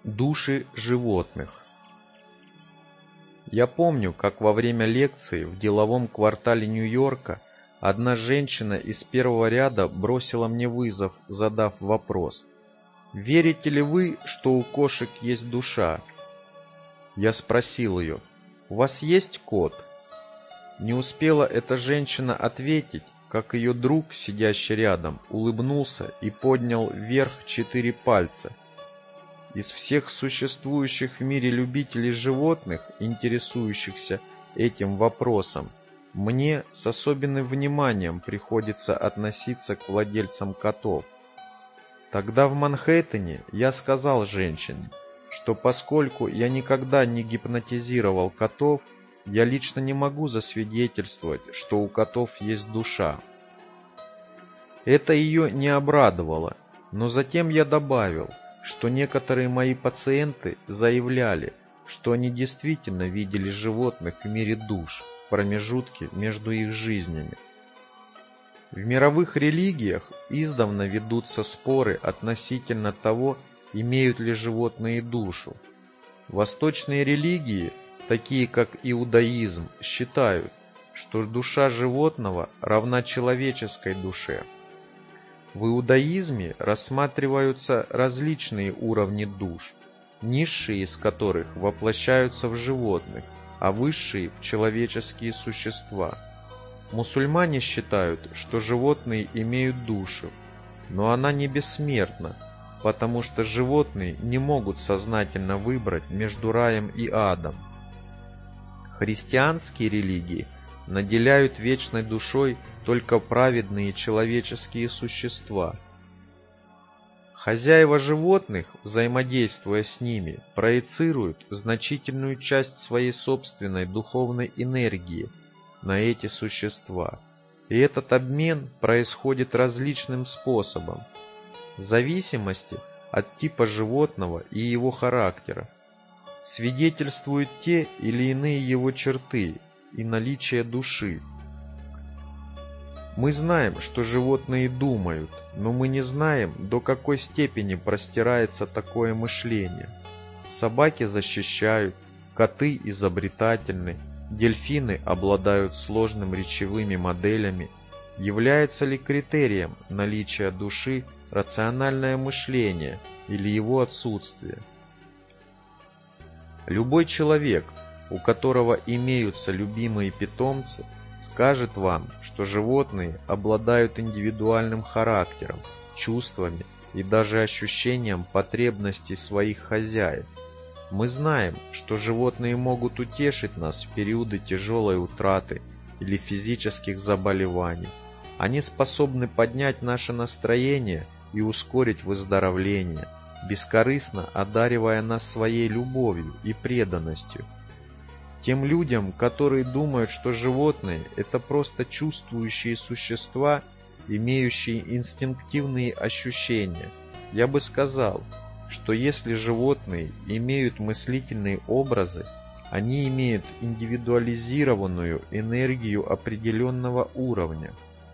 Души животных. Я помню, как во время лекции в деловом квартале Нью-Йорка одна женщина из первого ряда бросила мне вызов, задав вопрос: «Верите ли вы, что у кошек есть душа?» Я спросил ее: «У вас есть кот?» Не успела эта женщина ответить, как ее друг, сидящий рядом, улыбнулся и поднял вверх 4 пальца. Из всех существующих в мире любителей животных, интересующихся этим вопросом, мне с особенным вниманием приходится относиться к владельцам котов. Тогда в Манхэттене я сказал женщине, что поскольку я никогда не гипнотизировал котов, я лично не могу засвидетельствовать, что у котов есть душа. Это ее не обрадовало, но затем я добавил, что некоторые мои пациенты заявляли, что они действительно видели животных в мире душ, в промежутке между их жизнями. В мировых религиях издавна ведутся споры относительно того, имеют ли животные душу. Восточные религии, такие как иудаизм, считают, что душа животного равна человеческой душе. В иудаизме рассматриваются различные уровни душ, низшие из которых воплощаются в животных, а высшие – в человеческие существа. Мусульмане считают, что животные имеют душу, но она не бессмертна, потому что животные не могут сознательно выбрать между раем и адом. Христианские религии наделяют вечной душой только праведные человеческие существа. Хозяева животных, взаимодействуя с ними, проецируют значительную часть своей собственной духовной энергии на эти существа, и этот обмен происходит различным способом, в зависимости от типа животного и его характера. Свидетельствуют те или иные его черты и наличие души. Мы знаем, что животные думают, но мы не знаем, до какой степени простирается такое мышление. Собаки защищают, коты изобретательны, дельфины обладают сложными речевыми моделями. Является ли критерием наличия души рациональное мышление или его отсутствие? Любой человек, у которого имеются любимые питомцы, скажет вам, что животные обладают индивидуальным характером, чувствами и даже ощущением потребностей своих хозяев. Мы знаем, что животные могут утешить нас в периоды тяжелой утраты или физических заболеваний. Они способны поднять наше настроение и ускорить выздоровление, бескорыстно одаривая нас своей любовью и преданностью. Тем людям, которые думают, что животные – это просто чувствующие существа, имеющие инстинктивные ощущения, я бы сказал, что если животные имеют мыслительные образы, они имеют индивидуализированную энергию определенного уровня.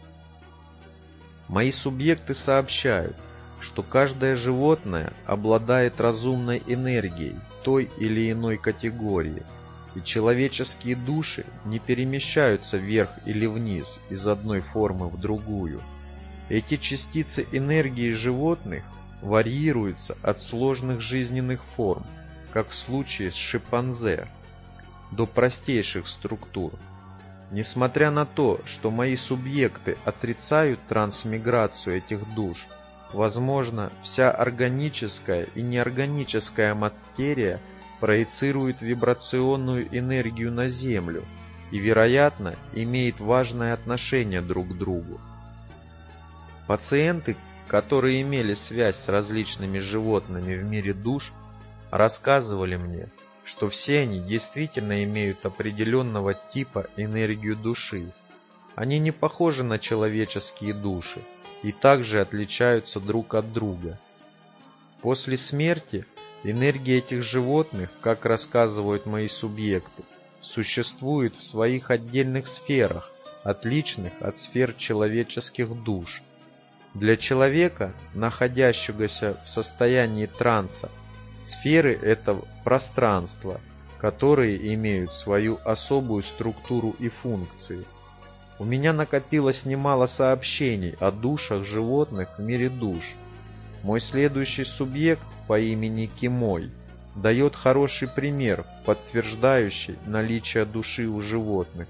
Мои субъекты сообщают, что каждое животное обладает разумной энергией той или иной категории, и человеческие души не перемещаются вверх или вниз из одной формы в другую. Эти частицы энергии животных варьируются от сложных жизненных форм, как в случае с шимпанзе, до простейших структур. Несмотря на то, что мои субъекты отрицают трансмиграцию этих душ, возможно, вся органическая и неорганическая материя проецирует вибрационную энергию на Землю и, вероятно, имеет важное отношение друг к другу. Пациенты, которые имели связь с различными животными в мире душ, рассказывали мне, что все они действительно имеют определенного типа энергию души. Они не похожи на человеческие души и также отличаются друг от друга. После смерти энергия этих животных, как рассказывают мои субъекты, существует в своих отдельных сферах, отличных от сфер человеческих душ. Для человека, находящегося в состоянии транса, Сферы – это пространства, которые имеют свою особую структуру и функции. У меня накопилось немало сообщений о душах животных в мире душ. Мой следующий субъект по имени Кимой дает хороший пример, подтверждающий наличие души у животных.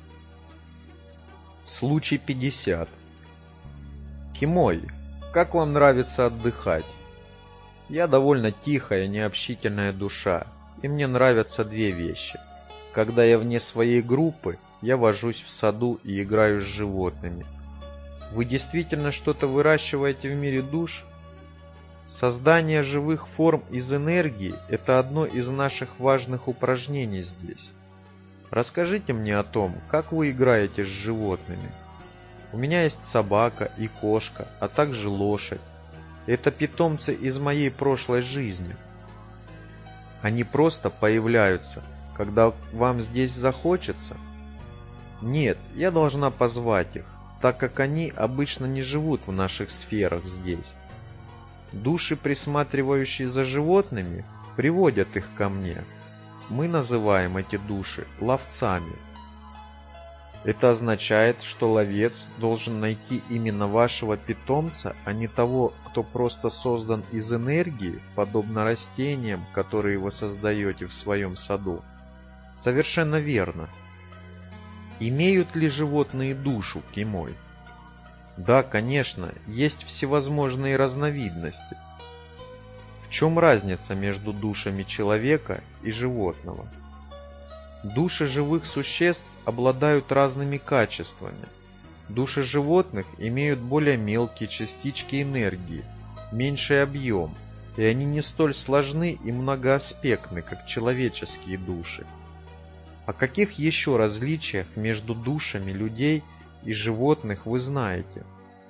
Случай 50. Кимой, как вам нравится отдыхать? Я довольно тихая, необщительная душа, и мне нравятся две вещи. Когда я вне своей группы, я вожусь в саду и играю с животными. Вы действительно что-то выращиваете в мире душ? Создание живых форм из энергии – это одно из наших важных упражнений здесь. Расскажите мне о том, как вы играете с животными. У меня есть собака и кошка, а также лошадь. Это питомцы из моей прошлой жизни. Они просто появляются, когда вам здесь захочется? Нет, я должна позвать их, так как они обычно не живут в наших сферах здесь. Души, присматривающие за животными, приводят их ко мне. Мы называем эти души ловцами. Это означает, что ловец должен найти именно вашего питомца, а не того, кто просто создан из энергии, подобно растениям, которые вы создаете в своем саду. Совершенно верно. Имеют ли животные душу, Кимой? Да, конечно, есть всевозможные разновидности. В чем разница между душами человека и животного? Души живых существ обладают разными качествами. Души животных имеют более мелкие частички энергии, меньший объем, и они не столь сложны и многоаспектны, как человеческие души. О каких еще различиях между душами людей и животных вы знаете?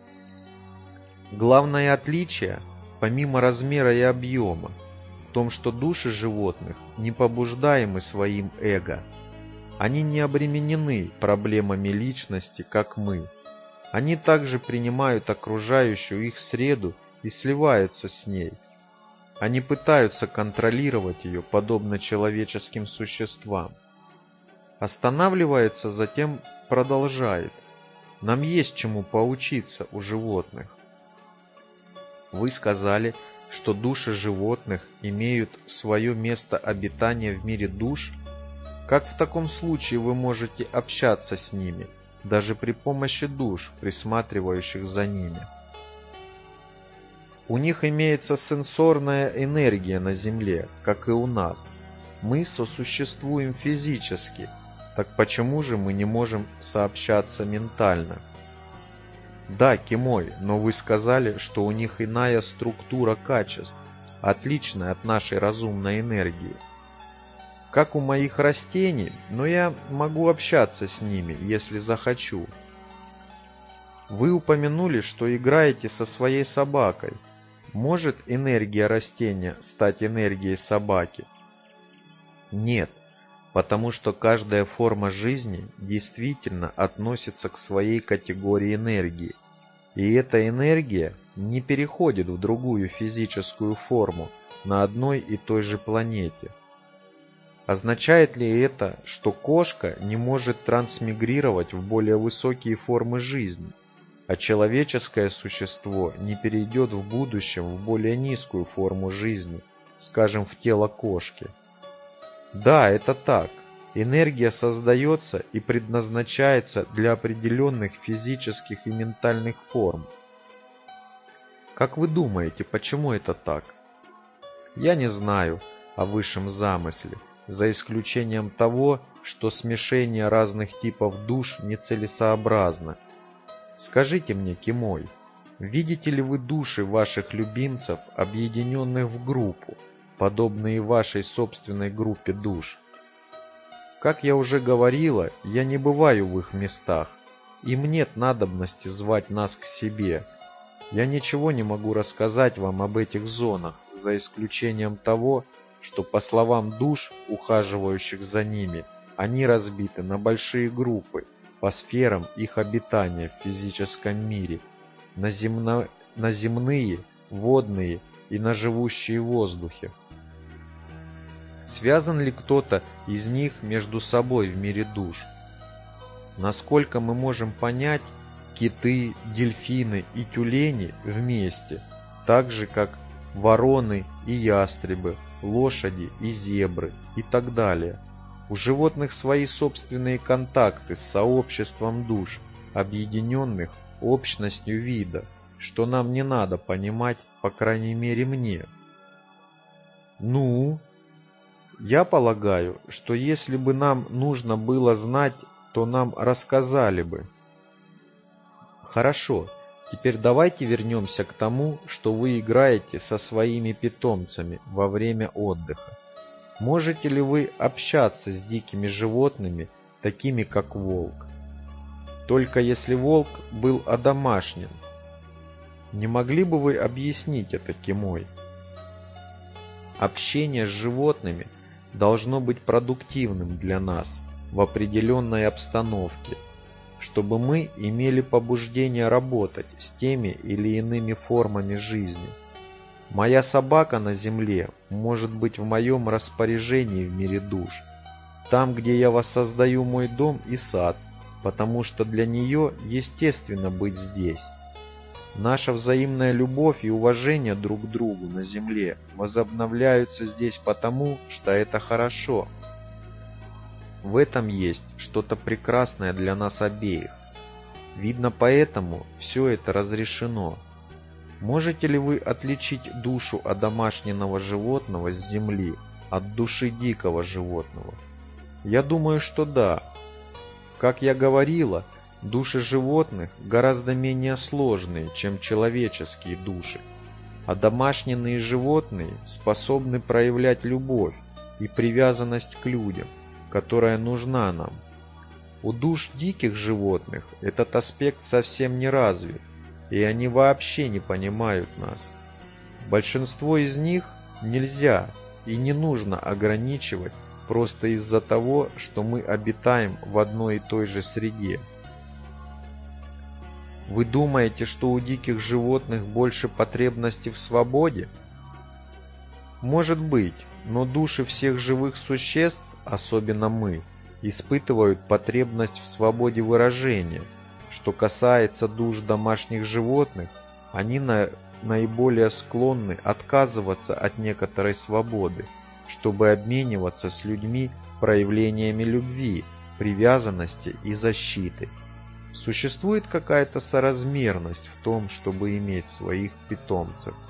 Главное отличие, помимо размера и объема, в том, что души животных не побуждаемы своим эго. Они не обременены проблемами личности, как мы. Они также принимают окружающую их среду и сливаются с ней. Они пытаются контролировать ее, подобно человеческим существам. Останавливается, затем продолжает. Нам есть чему поучиться у животных. Вы сказали, что души животных имеют свое место обитания в мире душ. Как в таком случае вы можете общаться с ними, даже при помощи душ, присматривающих за ними? У них имеется сенсорная энергия на Земле, как и у нас. Мы сосуществуем физически, так почему же мы не можем сообщаться ментально? Да, Кимой, но вы сказали, что у них иная структура качеств, отличная от нашей разумной энергии. Как у моих растений, но я могу общаться с ними, если захочу. Вы упомянули, что играете со своей собакой. Может энергия растения стать энергией собаки? Нет, потому что каждая форма жизни действительно относится к своей категории энергии, и эта энергия не переходит в другую физическую форму на одной и той же планете. Означает ли это, что кошка не может трансмигрировать в более высокие формы жизни, а человеческое существо не перейдет в будущем в более низкую форму жизни, скажем, в тело кошки? Да, это так. Энергия создается и предназначается для определенных физических и ментальных форм. Как вы думаете, почему это так? Я не знаю о высшем замысле, за исключением того, что смешение разных типов душ нецелесообразно. Скажите мне, Кимой, видите ли вы души ваших любимцев, объединенных в группу, подобные вашей собственной группе душ? Как я уже говорила, я не бываю в их местах. Им нет надобности звать нас к себе. Я ничего не могу рассказать вам об этих зонах, за исключением того, что, по словам душ, ухаживающих за ними, они разбиты на большие группы по сферам их обитания в физическом мире, на земные, водные и на живущие в воздухе. связан ли кто-то из них между собой в мире душ? Насколько мы можем понять, киты, дельфины и тюлени вместе, так же как вороны и ястребы, лошади и зебры и так далее. У животных свои собственные контакты с сообществом душ, объединенных общностью вида, что нам не надо понимать, по крайней мере мне. Ну, я полагаю, что если бы нам нужно было знать, то нам рассказали бы. Хорошо, теперь давайте вернемся к тому, что вы играете со своими питомцами во время отдыха. Можете ли вы общаться с дикими животными, такими как волк? Только если волк был одомашнен. Не могли бы вы объяснить это, Кимой? Общение с животными должно быть продуктивным для нас в определенной обстановке, чтобы мы имели побуждение работать с теми или иными формами жизни. Моя собака на земле может быть в моем распоряжении в мире душ, там, где я воссоздаю мой дом и сад, потому что для нее естественно быть здесь. Наша взаимная любовь и уважение друг к другу на земле возобновляются здесь потому, что это хорошо. В этом есть что-то прекрасное для нас обеих. Видно, поэтому все это разрешено. Можете ли вы отличить душу одомашненного животного с земли от души дикого животного? Я думаю, что да. Как я говорила, души животных гораздо менее сложные, чем человеческие души. Одомашненные животные способны проявлять любовь и привязанность к людям, которая нужна нам. У душ диких животных этот аспект совсем не развит, и они вообще не понимают нас. Большинство из них нельзя и не нужно ограничивать просто из-за того, что мы обитаем в одной и той же среде. Вы думаете, что у диких животных больше потребностей в свободе? Может быть, но души всех живых существ, особенно мы, испытывают потребность в свободе выражения. Что касается душ домашних животных, они наиболее склонны отказываться от некоторой свободы, чтобы обмениваться с людьми проявлениями любви, привязанности и защиты. Существует какая-то соразмерность в том, чтобы иметь своих питомцев.